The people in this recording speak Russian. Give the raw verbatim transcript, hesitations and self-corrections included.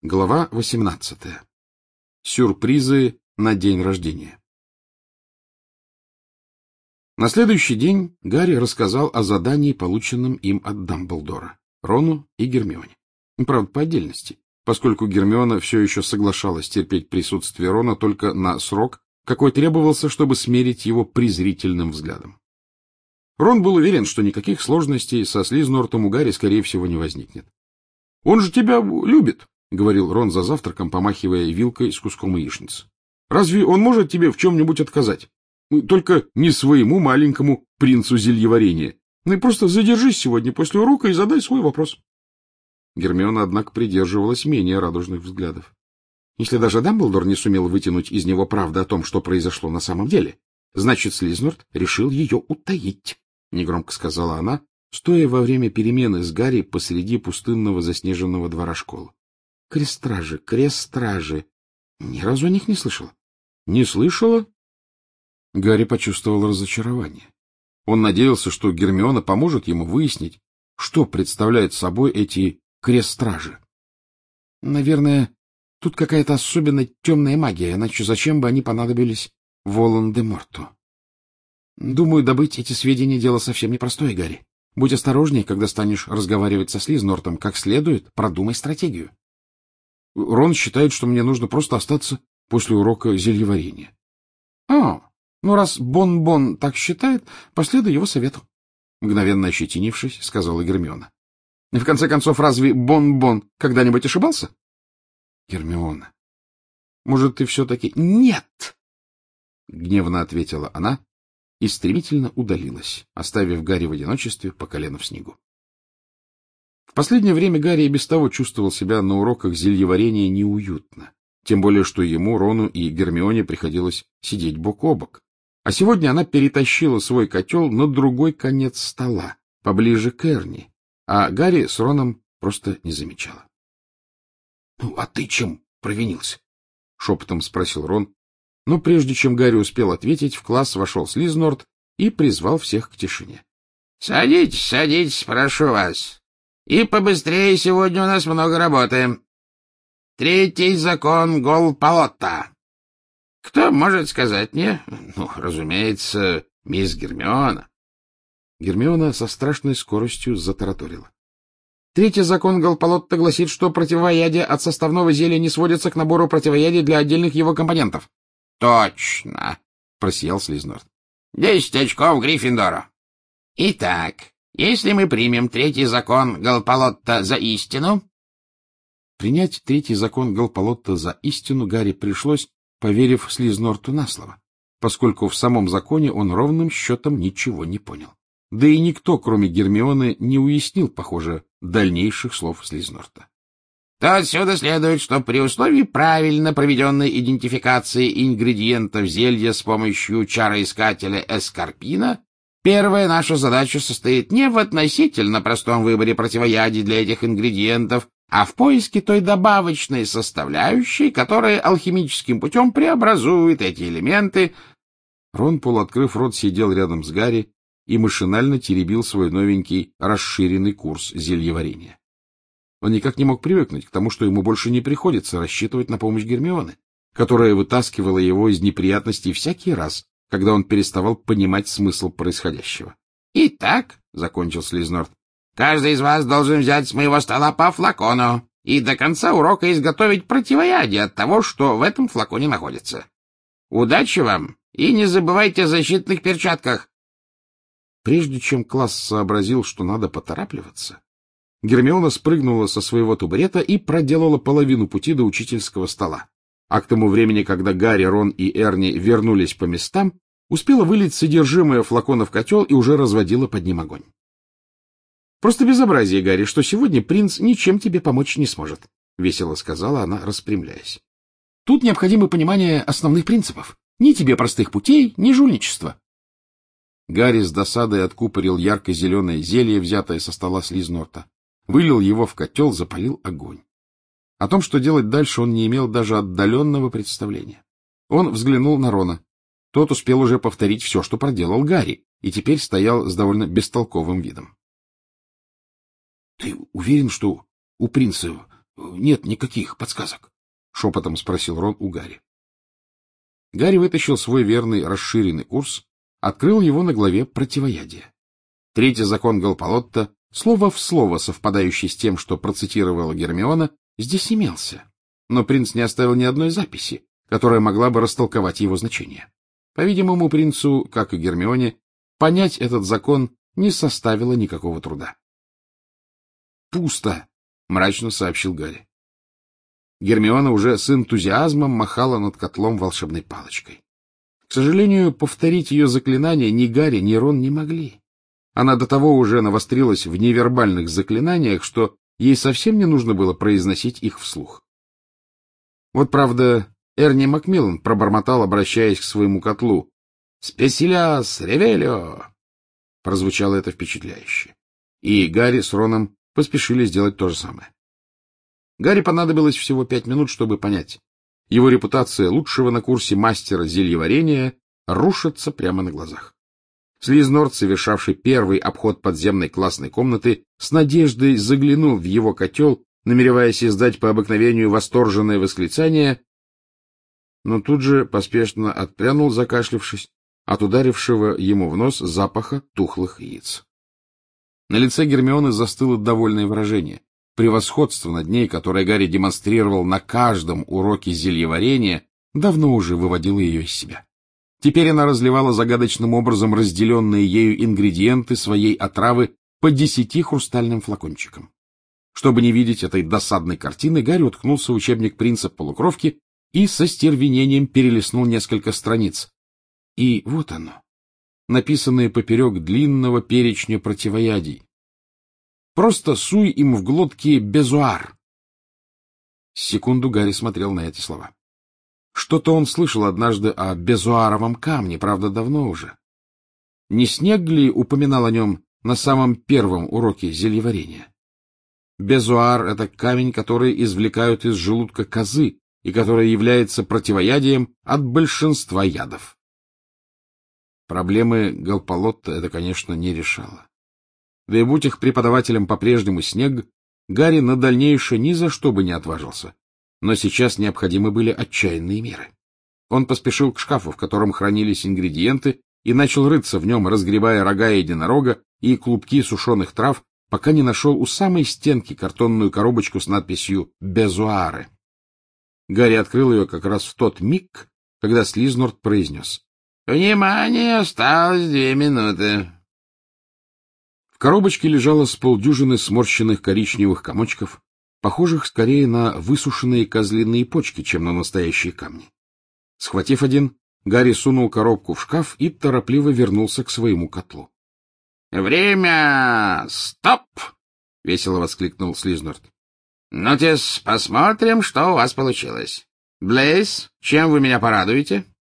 Глава восемнадцатая. Сюрпризы на день рождения. На следующий день Гарри рассказал о задании, полученном им от Дамблдора, Рону и Гермионе. Правда, по отдельности, поскольку Гермиона все еще соглашалась терпеть присутствие Рона только на срок, какой требовался, чтобы смерить его презрительным взглядом. Рон был уверен, что никаких сложностей со Слизнортом у Гарри, скорее всего, не возникнет. — Он же тебя любит, — говорил Рон за завтраком, помахивая вилкой с куском яичницы. — Разве он может тебе в чем-нибудь отказать? Только не своему маленькому принцу зельеварения. Ну и просто задержись сегодня после урока и задай свой вопрос. Гермиона, однако, придерживалась менее радужных взглядов. Если даже Дамблдор не сумел вытянуть из него правды о том, что произошло на самом деле, значит, Слизнорт решил ее утаить, — негромко сказала она, стоя во время перемены с Гарри посреди пустынного заснеженного двора школы. — Крестражи, крестражи. Ни разу о них не слышала. — Не слышала? Гарри почувствовал разочарование. Он надеялся, что Гермиона поможет ему выяснить, что представляют собой эти крестражи. — Наверное, тут какая-то особенно темная магия, иначе зачем бы они понадобились Волан-де-Морту? — Думаю, добыть эти сведения — дело совсем непростое, Гарри. Будь осторожней, когда станешь разговаривать со Слизнортом, как следует, продумай стратегию. Рон считает, что мне нужно просто остаться после урока зельеварения. — А, ну раз Бон-Бон так считает, последуй его совету. Мгновенно ощетинившись, сказала Гермиона. — В конце концов, разве Бон-Бон когда-нибудь ошибался? — Гермиона, может, ты все-таки... — Нет! — гневно ответила она и стремительно удалилась, оставив Гарри в одиночестве по колено в снегу. В последнее время Гарри и без того чувствовал себя на уроках зельеварения неуютно, тем более что ему, Рону и Гермионе приходилось сидеть бок о бок. А сегодня она перетащила свой котел на другой конец стола, поближе к Эрни, а Гарри с Роном просто не замечала. — Ну, а ты чем провинился? — шепотом спросил Рон. Но прежде чем Гарри успел ответить, в класс вошел Слизнорт и призвал всех к тишине. — Садитесь, садитесь, прошу вас. И побыстрее, сегодня у нас много работы. Третий закон Гол-Полотта. Кто может сказать мне? Ну, разумеется, мисс Гермиона. Гермиона со страшной скоростью затараторила. Третий закон Гол-Полотта гласит, что противоядие от составного зелья не сводится к набору противоядий для отдельных его компонентов. — Точно, — просиял Слизнорт. — Десять очков Гриффиндору. Итак, если мы примем третий закон Гол-Полотта за истину... Принять третий закон Гол-Полотта за истину Гарри пришлось, поверив Слизнорту на слово, поскольку в самом законе он ровным счетом ничего не понял. Да и никто, кроме Гермионы, не уяснил, похоже, дальнейших слов Слизнорта. То отсюда следует, что при условии правильно проведенной идентификации ингредиентов зелья с помощью чароискателя Эскарпина, первая наша задача состоит не в относительно простом выборе противоядий для этих ингредиентов, а в поиске той добавочной составляющей, которая алхимическим путем преобразует эти элементы. Рон, полуоткрыв рот, сидел рядом с Гарри и машинально теребил свой новенький расширенный курс зельеварения. Он никак не мог привыкнуть к тому, что ему больше не приходится рассчитывать на помощь Гермионы, которая вытаскивала его из неприятностей всякий раз, когда он переставал понимать смысл происходящего. — Итак, — закончил Слизнорт, — каждый из вас должен взять с моего стола по флакону и до конца урока изготовить противоядие от того, что в этом флаконе находится. Удачи вам и не забывайте о защитных перчатках. Прежде чем класс сообразил, что надо поторапливаться, Гермиона спрыгнула со своего табурета и проделала половину пути до учительского стола. А к тому времени, когда Гарри, Рон и Эрни вернулись по местам, успела вылить содержимое флакона в котел и уже разводила под ним огонь. — Просто безобразие, Гарри, что сегодня принц ничем тебе помочь не сможет, — весело сказала она, распрямляясь. — Тут необходимо понимание основных принципов. Ни тебе простых путей, ни жульничества. Гарри с досадой откупорил ярко-зеленое зелье, взятое со стола Слизнорта. Вылил его в котел, запалил огонь. О том, что делать дальше, он не имел даже отдаленного представления. Он взглянул на Рона. Тот успел уже повторить все, что проделал Гарри, и теперь стоял с довольно бестолковым видом. — Ты уверен, что у принца — Нет никаких подсказок, — шепотом спросил Рон у Гарри. Гарри вытащил свой верный расширенный курс, открыл его на главе противоядия. Третий закон Галпалотта, слово в слово совпадающий с тем, что процитировала Гермиона, здесь имелся, но принц не оставил ни одной записи, которая могла бы растолковать его значение. По-видимому, принцу, как и Гермионе, понять этот закон не составило никакого труда. — Пусто, — мрачно сообщил Гарри. Гермиона уже с энтузиазмом махала над котлом волшебной палочкой. К сожалению, повторить ее заклинание ни Гарри, ни Рон не могли. Она до того уже навострилась в невербальных заклинаниях, что ей совсем не нужно было произносить их вслух. Вот, правда, Эрни Макмиллан пробормотал, обращаясь к своему котлу: «Спесиляс ревелио!» Прозвучало это впечатляюще. И Гарри с Роном поспешили сделать то же самое. Гарри понадобилось всего пять минут, чтобы понять. Его репутация лучшего на курсе мастера зельеварения рушится прямо на глазах. Слизнорд, совершавший первый обход подземной классной комнаты, с надеждой заглянул в его котел, намереваясь издать по обыкновению восторженное восклицание, но тут же поспешно отпрянул, закашлявшись, от ударившего ему в нос запаха тухлых яиц. На лице Гермионы застыло довольное выражение. Превосходство над ней, которое Гарри демонстрировал на каждом уроке зельеварения, давно уже выводило ее из себя. Теперь она разливала загадочным образом разделенные ею ингредиенты своей отравы по десяти хрустальным флакончикам. Чтобы не видеть этой досадной картины, Гарри уткнулся в учебник принца полукровки и со стервенением перелистнул несколько страниц. И вот оно, написанное поперек длинного перечня противоядий. Просто суй им в глотки безуар. Секунду Гарри смотрел на эти слова. Что-то он слышал однажды о безуаровом камне, правда, давно уже. Не Снег ли упоминал о нем на самом первом уроке зельеварения? Безуар — это камень, который извлекают из желудка козы и который является противоядием от большинства ядов. Проблемы Галпалотта это, конечно, не решало. Да и будь их преподавателем по-прежнему Снег, Гарри на дальнейшее ни за что бы не отважился. Но сейчас необходимы были отчаянные меры. Он поспешил к шкафу, в котором хранились ингредиенты, и начал рыться в нем, разгребая рога единорога и клубки сушеных трав, пока не нашел у самой стенки картонную коробочку с надписью «Безуаре». Гарри открыл ее как раз в тот миг, когда Слизнорд произнес: «Внимание, осталось две минуты». В коробочке лежало с полдюжины сморщенных коричневых комочков, похожих скорее на высушенные козлиные почки, чем на настоящие камни. Схватив один, Гарри сунул коробку в шкаф и торопливо вернулся к своему котлу. — Время! Стоп! — весело воскликнул Слизнорд. — Ну-тес, посмотрим, что у вас получилось. Блейз, чем вы меня порадуете?